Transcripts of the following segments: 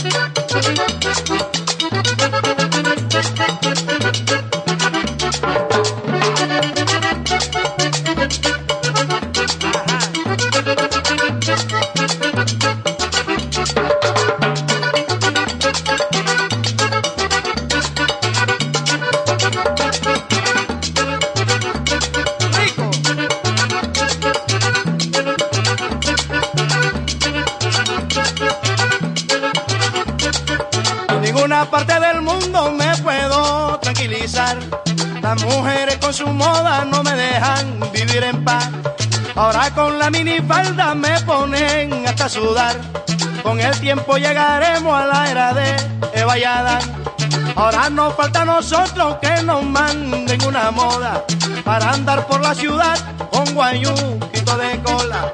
Parte del mundo me puedo tranquilizar. Las mujeres con su moda no me dejan vivir en paz. Ahora con la minifalda me ponen hasta sudar. Con el tiempo llegaremos a la era de Eva y Adán. Ahora nos falta a nosotros que nos manden una moda para andar por la ciudad con guayuquito de cola.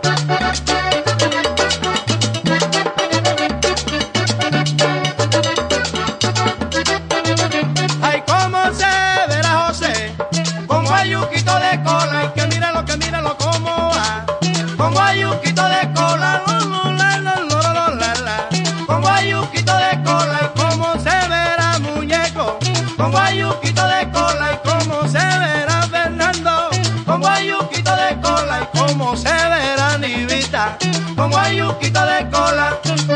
Guayuquito de cola, y que míralo cómo va. Con guayuquito de cola, con guayuquito de cola, y cómo se verá muñeco. Con guayuquito de cola, y cómo se verá Fernando. Con guayuquito de cola, y cómo se verá Nivita. Con guayuquito de cola.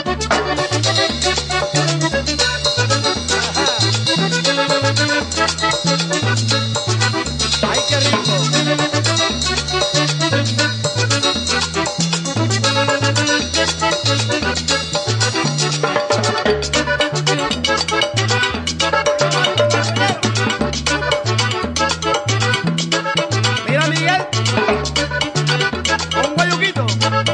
¡Ay, qué rico! Mira, Miguel, un guayuquito.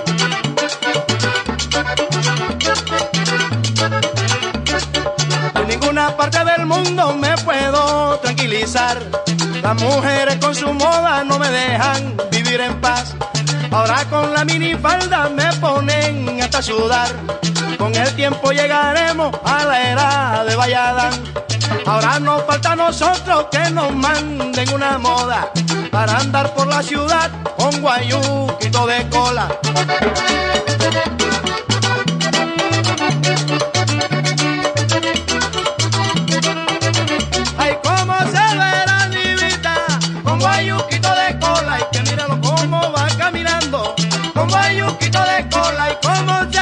En ninguna parte del mundo me puedo tranquilizar. Las mujeres con su moda no me dejan vivir en paz. Ahora con la minifalda me ponen hasta sudar. Con el tiempo llegaremos a la era de Eva y Adán. Ahora nos falta a nosotros que nos manden una moda para andar por la ciudad con guayuquito de cola. Ay, cómo se verá Nivita con guayuquito de cola, y que míralo cómo va caminando con guayuquito de cola, y cómo se